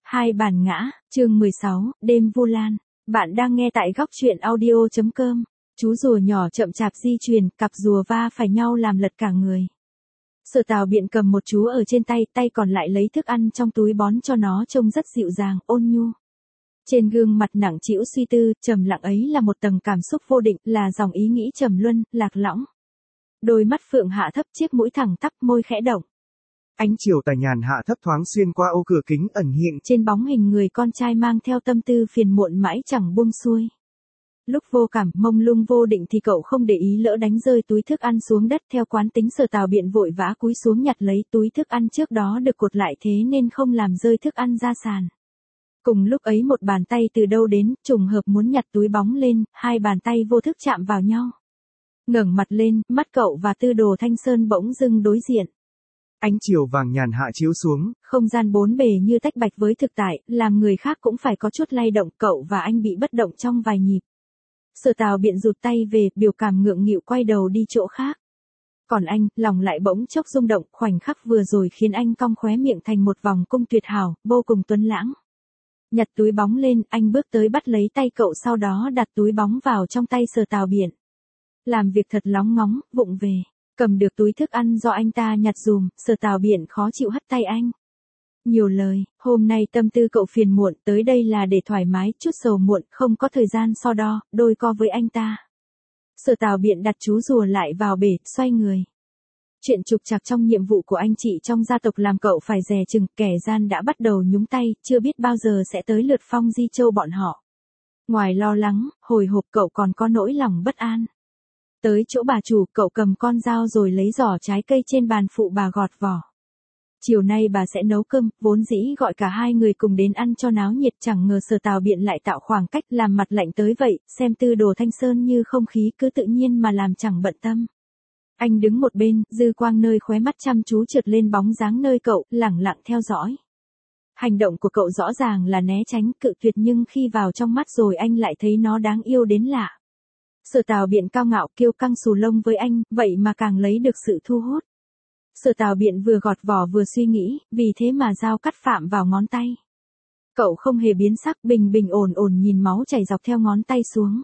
Hai bản ngã, chương 16, đêm Vu Lan. Bạn đang nghe tại góc truyện audio.com. Chú rùa nhỏ chậm chạp di chuyển, cặp rùa va phải nhau làm lật cả người. Sở Tào Biện cầm một chú ở trên tay, tay còn lại lấy thức ăn trong túi bón cho nó, trông rất dịu dàng, ôn nhu. Trên gương mặt nặng trĩu suy tư, trầm lặng ấy là một tầng cảm xúc vô định, là dòng ý nghĩ trầm luân, lạc lõng. Đôi mắt phượng hạ thấp, chiếc mũi thẳng tắp, môi khẽ động. Ánh chiều tà nhàn hạ thấp thoáng xuyên qua ô cửa kính ẩn hiện. Trên bóng hình người con trai mang theo tâm tư phiền muộn mãi chẳng buông xuôi. Lúc vô cảm, mông lung vô định thì cậu không để ý lỡ đánh rơi túi thức ăn xuống đất, theo quán tính Sở Tào Biện vội vã cúi xuống nhặt lấy túi thức ăn trước đó được cột lại thế nên không làm rơi thức ăn ra sàn. Cùng lúc ấy một bàn tay từ đâu đến, trùng hợp muốn nhặt túi bóng lên, hai bàn tay vô thức chạm vào nhau. Ngẩng mặt lên, mắt cậu và Tư Đồ Thanh Sơn bỗng dưng đối diện. Ánh chiều vàng nhàn hạ chiếu xuống. Không gian bốn bề như tách bạch với thực tại, làm người khác cũng phải có chút lay động, cậu và anh bị bất động trong vài nhịp. Sở Tào Biện rụt tay về, biểu cảm ngượng nghịu quay đầu đi chỗ khác. Còn anh, lòng lại bỗng chốc rung động, khoảnh khắc vừa rồi khiến anh cong khóe miệng thành một vòng cung tuyệt hảo, vô cùng tuấn lãng. Nhặt túi bóng lên, anh bước tới bắt lấy tay cậu, sau đó đặt túi bóng vào trong tay Sở Tào Biện. Làm việc thật lóng ngóng, vụng về. Cầm được túi thức ăn do anh ta nhặt dùm, Sở Tào Biện khó chịu hất tay anh. Nhiều lời, hôm nay tâm tư cậu phiền muộn, tới đây là để thoải mái, chút sầu muộn, không có thời gian so đo, đôi co với anh ta. Sở Tào Biện đặt chú rùa lại vào bể, xoay người. Chuyện trục trặc trong nhiệm vụ của anh chị trong gia tộc làm cậu phải dè chừng, kẻ gian đã bắt đầu nhúng tay, chưa biết bao giờ sẽ tới lượt Phong Di Châu bọn họ. Ngoài lo lắng, hồi hộp, cậu còn có nỗi lòng bất an. Tới chỗ bà chủ, cậu cầm con dao rồi lấy giỏ trái cây trên bàn phụ bà gọt vỏ. Chiều nay bà sẽ nấu cơm, vốn dĩ gọi cả hai người cùng đến ăn cho náo nhiệt, chẳng ngờ Sở Tào Biện lại tạo khoảng cách, làm mặt lạnh tới vậy, xem Tư Đồ Thanh Sơn như không khí cứ tự nhiên mà làm chẳng bận tâm. Anh đứng một bên, dư quang nơi khóe mắt chăm chú trượt lên bóng dáng nơi cậu, lẳng lặng theo dõi. Hành động của cậu rõ ràng là né tránh, cự tuyệt, nhưng khi vào trong mắt rồi anh lại thấy nó đáng yêu đến lạ. Sở Tào Biện cao ngạo kiêu căng xù lông với anh, vậy mà càng lấy được sự thu hút. Sở Tào Biện vừa gọt vỏ vừa suy nghĩ, vì thế mà dao cắt phạm vào ngón tay. Cậu không hề biến sắc, bình bình ổn ổn nhìn máu chảy dọc theo ngón tay xuống.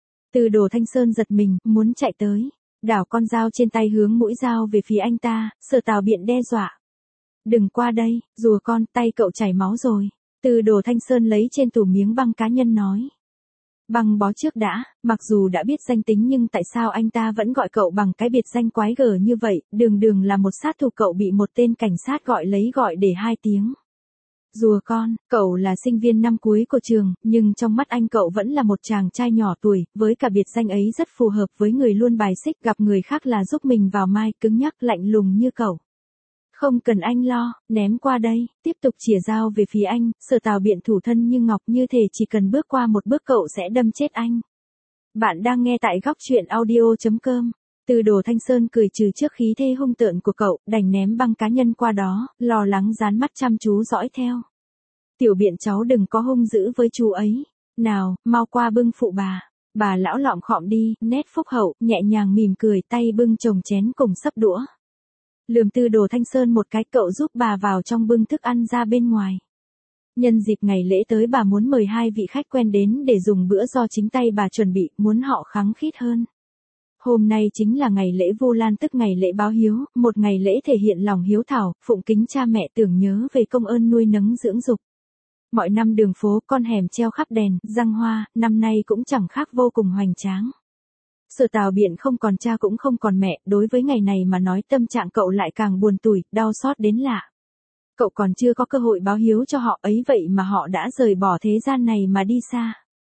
Tư Đồ Thanh Sơn giật mình, muốn chạy tới, đảo con dao trên tay hướng mũi dao về phía anh ta, Sở Tào Biện đe dọa. Đừng qua đây, rùa con, tay cậu chảy máu rồi. Tư Đồ Thanh Sơn lấy trên tủ miếng băng cá nhân nói. Băng bó trước đã, mặc dù đã biết danh tính nhưng tại sao anh ta vẫn gọi cậu bằng cái biệt danh quái gở như vậy, đường đường là một sát thủ cậu bị một tên cảnh sát gọi để 2 tiếng. Rùa con, cậu là sinh viên năm cuối của trường, nhưng trong mắt anh cậu vẫn là một chàng trai nhỏ tuổi, với cả biệt danh ấy rất phù hợp với người luôn bài xích, gặp người khác là giúp mình vào mai, cứng nhắc lạnh lùng như cậu. Không cần anh lo, ném qua đây, tiếp tục chìa dao về phía anh, Sở Tào Biện thủ thân như ngọc, như thể chỉ cần bước qua một bước cậu sẽ đâm chết anh. Bạn đang nghe tại góc truyện audio.com. Tư Đồ Thanh Sơn cười trừ trước khí thế hung tợn của cậu, đành ném băng cá nhân qua đó, lo lắng dán mắt chăm chú dõi theo. Tiểu Biện cháu đừng có hung dữ với chú ấy. Nào, mau qua bưng phụ bà. Bà lão lọm khọm đi, nét phúc hậu, nhẹ nhàng mỉm cười, tay bưng chồng chén cùng sấp đũa. Lườm Tư Đồ Thanh Sơn một cái, cậu giúp bà vào trong bưng thức ăn ra bên ngoài. Nhân dịp ngày lễ tới, bà muốn mời 2 vị khách quen đến để dùng bữa do chính tay bà chuẩn bị, muốn họ khăng khít hơn. Hôm nay chính là ngày lễ Vu Lan, tức ngày lễ báo hiếu, một ngày lễ thể hiện lòng hiếu thảo, phụng kính cha mẹ, tưởng nhớ về công ơn nuôi nấng dưỡng dục. Mọi năm đường phố con hẻm treo khắp đèn, răng hoa, năm nay cũng chẳng khác, vô cùng hoành tráng. Sở Tào Biện không còn cha cũng không còn mẹ, đối với ngày này mà nói tâm trạng cậu lại càng buồn tủi, đau xót đến lạ. Cậu còn chưa có cơ hội báo hiếu cho họ ấy, vậy mà họ đã rời bỏ thế gian này mà đi xa.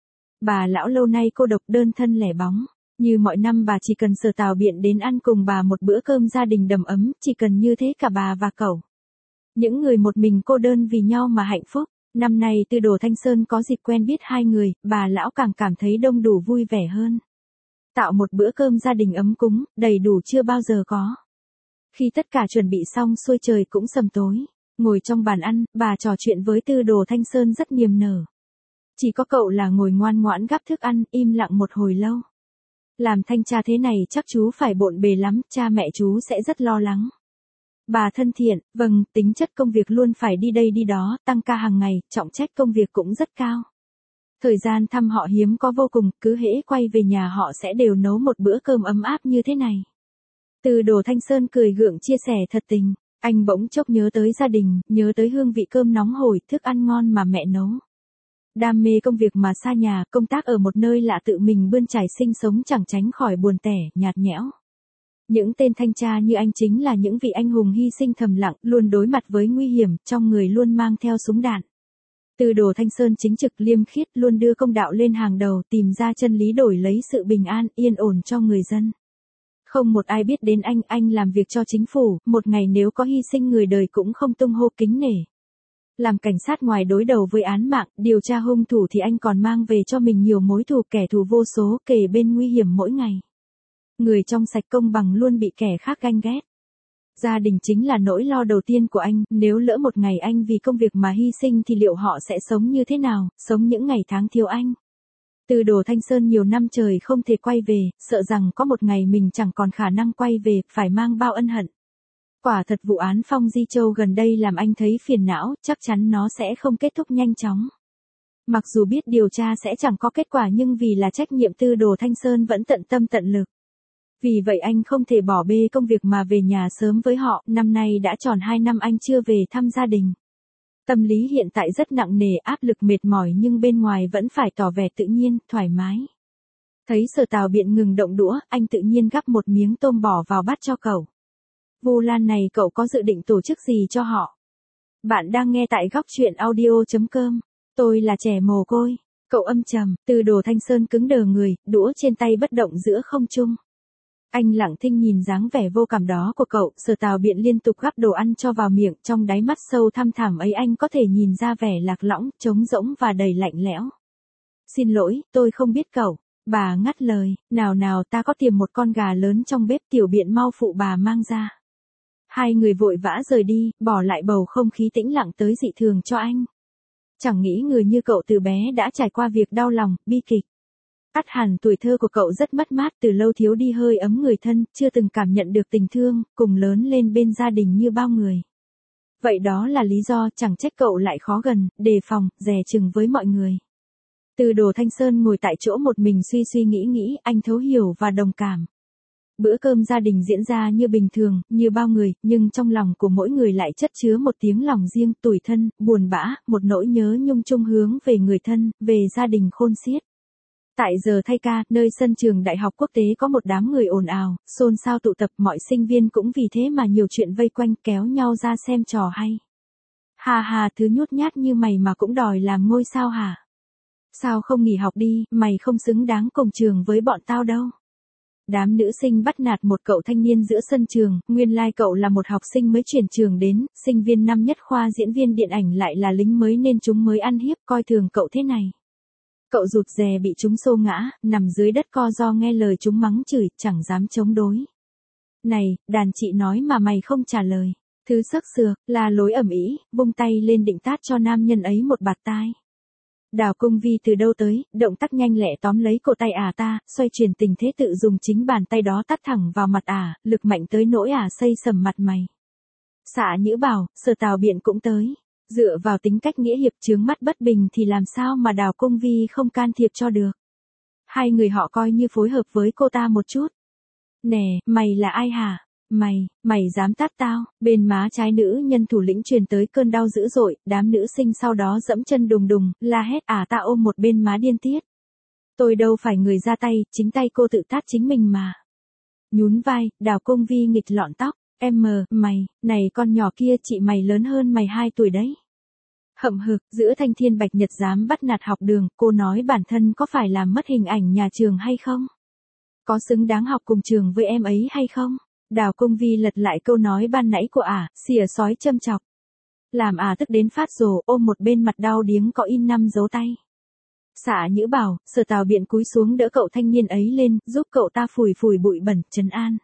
Bà lão lâu nay cô độc đơn thân lẻ bóng. Như mọi năm bà chỉ cần Sở Tào Biện đến ăn cùng bà một bữa cơm gia đình đầm ấm, chỉ cần như thế cả bà và cậu. Những người một mình cô đơn vì nhau mà hạnh phúc. Năm nay Tư Đồ Thanh Sơn có dịp quen biết 2 người, bà lão càng cảm thấy đông đủ vui vẻ hơn. Tạo một bữa cơm gia đình ấm cúng, đầy đủ chưa bao giờ có. Khi tất cả chuẩn bị xong xuôi trời cũng sầm tối. Ngồi trong bàn ăn, bà trò chuyện với Tư Đồ Thanh Sơn rất niềm nở. Chỉ có cậu là ngồi ngoan ngoãn gắp thức ăn, im lặng một hồi lâu. Làm thanh tra thế này chắc chú phải bộn bề lắm, cha mẹ chú sẽ rất lo lắng. Bà thân thiện, vâng, tính chất công việc luôn phải đi đây đi đó, tăng ca hàng ngày, trọng trách công việc cũng rất cao. Thời gian thăm họ hiếm có vô cùng, cứ hễ quay về nhà họ sẽ đều nấu một bữa cơm ấm áp như thế này. Từ Đồ Thanh Sơn cười gượng chia sẻ thật tình, anh bỗng chốc nhớ tới gia đình, nhớ tới hương vị cơm nóng hổi, thức ăn ngon mà mẹ nấu. Đam mê công việc mà xa nhà, công tác ở một nơi lạ tự mình bươn trải sinh sống chẳng tránh khỏi buồn tẻ, nhạt nhẽo. Những tên thanh tra như anh chính là những vị anh hùng hy sinh thầm lặng, luôn đối mặt với nguy hiểm, trong người luôn mang theo súng đạn. Từ Đồ Thanh Sơn chính trực liêm khiết luôn đưa công đạo lên hàng đầu, tìm ra chân lý đổi lấy sự bình an, yên ổn cho người dân. Không một ai biết đến anh làm việc cho chính phủ, một ngày nếu có hy sinh người đời cũng không tung hô kính nể. Làm cảnh sát ngoài đối đầu với án mạng, điều tra hung thủ thì anh còn mang về cho mình nhiều mối thù, kẻ thù vô số, kề bên nguy hiểm mỗi ngày. Người trong sạch công bằng luôn bị kẻ khác ganh ghét. Gia đình chính là nỗi lo đầu tiên của anh, nếu lỡ một ngày anh vì công việc mà hy sinh thì liệu họ sẽ sống như thế nào, sống những ngày tháng thiếu anh. Từ Đồ Thanh Sơn nhiều năm trời không thể quay về, sợ rằng có một ngày mình chẳng còn khả năng quay về, phải mang bao ân hận. Quả thật vụ án Phong Di Châu gần đây làm anh thấy phiền não, chắc chắn nó sẽ không kết thúc nhanh chóng. Mặc dù biết điều tra sẽ chẳng có kết quả nhưng vì là trách nhiệm Từ Đồ Thanh Sơn vẫn tận tâm tận lực. Vì vậy anh không thể bỏ bê công việc mà về nhà sớm với họ, năm nay đã tròn 2 năm anh chưa về thăm gia đình. Tâm lý hiện tại rất nặng nề, áp lực mệt mỏi nhưng bên ngoài vẫn phải tỏ vẻ tự nhiên, thoải mái. Thấy Sở Tào Biện ngừng động đũa, anh tự nhiên gắp một miếng tôm bỏ vào bát cho cậu. Vu Lan này cậu có dự định tổ chức gì cho họ? Bạn đang nghe tại góc truyện audio.com. Tôi là trẻ mồ côi. Cậu âm trầm, Từ Đồ Thanh Sơn cứng đờ người, đũa trên tay bất động giữa không trung. Anh lặng thinh nhìn dáng vẻ vô cảm đó của cậu, Sở Tào Biện liên tục gắp đồ ăn cho vào miệng, trong đáy mắt sâu thăm thẳm ấy anh có thể nhìn ra vẻ lạc lõng, trống rỗng và đầy lạnh lẽo. Xin lỗi, tôi không biết cậu. Bà ngắt lời, nào ta có tiềm một con gà lớn trong bếp, Tiểu Biện mau phụ bà mang ra. Hai người vội vã rời đi, bỏ lại bầu không khí tĩnh lặng tới dị thường cho anh. Chẳng nghĩ người như cậu từ bé đã trải qua việc đau lòng, bi kịch. Ắt hẳn tuổi thơ của cậu rất mất mát, từ lâu thiếu đi hơi ấm người thân, chưa từng cảm nhận được tình thương, cùng lớn lên bên gia đình như bao người. Vậy đó là lý do chẳng trách cậu lại khó gần, đề phòng, dè chừng với mọi người. Từ Đồ Thanh Sơn ngồi tại chỗ một mình suy nghĩ, anh thấu hiểu và đồng cảm. Bữa cơm gia đình diễn ra như bình thường, như bao người, nhưng trong lòng của mỗi người lại chất chứa một tiếng lòng riêng, tủi thân, buồn bã, một nỗi nhớ nhung chung hướng về người thân, về gia đình khôn xiết. Tại giờ thay ca, nơi sân trường Đại học Quốc tế có một đám người ồn ào, xôn xao tụ tập, mọi sinh viên cũng vì thế mà nhiều chuyện vây quanh, kéo nhau ra xem trò hay. Hà, thứ nhút nhát như mày mà cũng đòi làm ngôi sao hả? Sao không nghỉ học đi, mày không xứng đáng cùng trường với bọn tao đâu. Đám nữ sinh bắt nạt một cậu thanh niên giữa sân trường, nguyên lai cậu là một học sinh mới chuyển trường đến, sinh viên năm nhất khoa diễn viên điện ảnh lại là lính mới nên chúng mới ăn hiếp coi thường cậu thế này. Cậu rụt rè bị chúng xô ngã, nằm dưới đất co ro nghe lời chúng mắng chửi, chẳng dám chống đối. Này, đàn chị nói mà mày không trả lời. Thứ sắc sược, là lối ầm ĩ, vung tay lên định tát cho nam nhân ấy một bạt tai. Đào Cung Vi từ đâu tới, động tác nhanh lẹ tóm lấy cổ tay ta, xoay chuyển tình thế tự dùng chính bàn tay đó tát thẳng vào mặt lực mạnh tới nỗi xây sầm mặt mày. Xạ Nhữ bảo, Sở Tào Biện cũng tới. Dựa vào tính cách nghĩa hiệp chướng mắt bất bình thì làm sao mà Đào Cung Vi không can thiệp cho được. Hai người họ coi như phối hợp với cô ta một chút. Nè, mày là ai hả? Mày dám tát tao? Bên má trái nữ nhân thủ lĩnh truyền tới cơn đau dữ dội, đám nữ sinh sau đó dẫm chân đùng đùng, la hét ta ôm một bên má điên tiết. Tôi đâu phải người ra tay, chính tay cô tự tát chính mình mà. Nhún vai, Đào Cung Vi nghịch lọn tóc. Mày, này con nhỏ kia chị mày lớn hơn mày 2 tuổi đấy. Hậm hực, giữa Thanh Thiên Bạch Nhật dám bắt nạt học đường, cô nói bản thân có phải làm mất hình ảnh nhà trường hay không? Có xứng đáng học cùng trường với em ấy hay không? Đào Cung Vi lật lại câu nói ban nãy của xỉa sói châm chọc. Làm tức đến phát rồ, ôm một bên mặt đau điếng có in 5 dấu tay. Xạ Nhữ bảo, Sở Tào Biện cúi xuống đỡ cậu thanh niên ấy lên, giúp cậu ta phủi bụi bẩn, trấn an.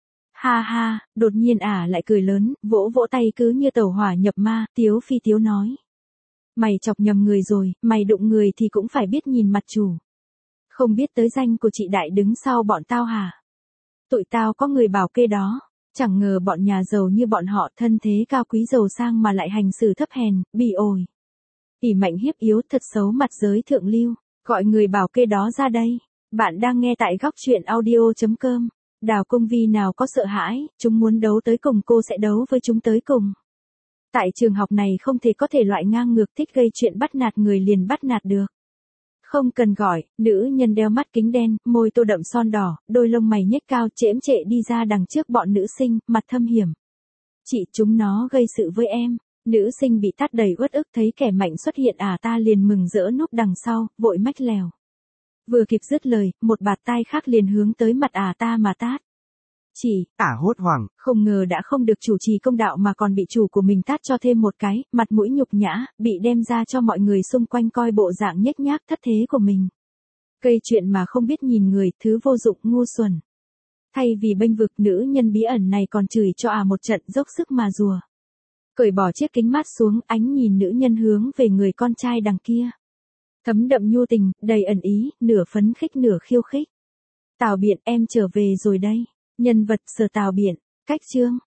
Ha, đột nhiên lại cười lớn, vỗ tay cứ như tàu hỏa nhập ma, tiếu phi tiếu nói. Mày chọc nhầm người rồi, mày đụng người thì cũng phải biết nhìn mặt chủ. Không biết tới danh của chị đại đứng sau bọn tao hả? Tụi tao có người bảo kê đó. Chẳng ngờ bọn nhà giàu như bọn họ thân thế cao quý giàu sang mà lại hành xử thấp hèn, bỉ ổi. ỷ mạnh hiếp yếu thật xấu mặt giới thượng lưu, gọi người bảo kê đó ra đây. Bạn đang nghe tại góc truyện audio.com. Đào Cung Vi nào có sợ hãi, chúng muốn đấu tới cùng cô sẽ đấu với chúng tới cùng. Tại trường học này không thể có thể loại ngang ngược thích gây chuyện bắt nạt người liền bắt nạt được. Không cần gọi, nữ nhân đeo mắt kính đen, môi tô đậm son đỏ, đôi lông mày nhếch cao chễm trệ đi ra đằng trước bọn nữ sinh, mặt thâm hiểm. Chị chúng nó gây sự với em. Nữ sinh bị tát đầy uất ức thấy kẻ mạnh xuất hiện ta liền mừng rỡ núp đằng sau, vội mách lèo. Vừa kịp dứt lời, một bạt tai khác liền hướng tới mặt ta mà tát. Chỉ, hốt hoảng, không ngờ đã không được chủ trì công đạo mà còn bị chủ của mình tát cho thêm một cái, mặt mũi nhục nhã, bị đem ra cho mọi người xung quanh coi bộ dạng nhếch nhác thất thế của mình. Gây chuyện mà không biết nhìn người, thứ vô dụng ngu xuẩn. Thay vì bênh vực nữ nhân bí ẩn này còn chửi cho một trận dốc sức mà rùa. Cởi bỏ chiếc kính mát xuống, ánh nhìn nữ nhân hướng về người con trai đằng kia. Thấm đậm nhu tình, đầy ẩn ý, nửa phấn khích nửa khiêu khích. Tào Biện em trở về rồi đây. Nhân vật Sở Tào Biện, cách chương.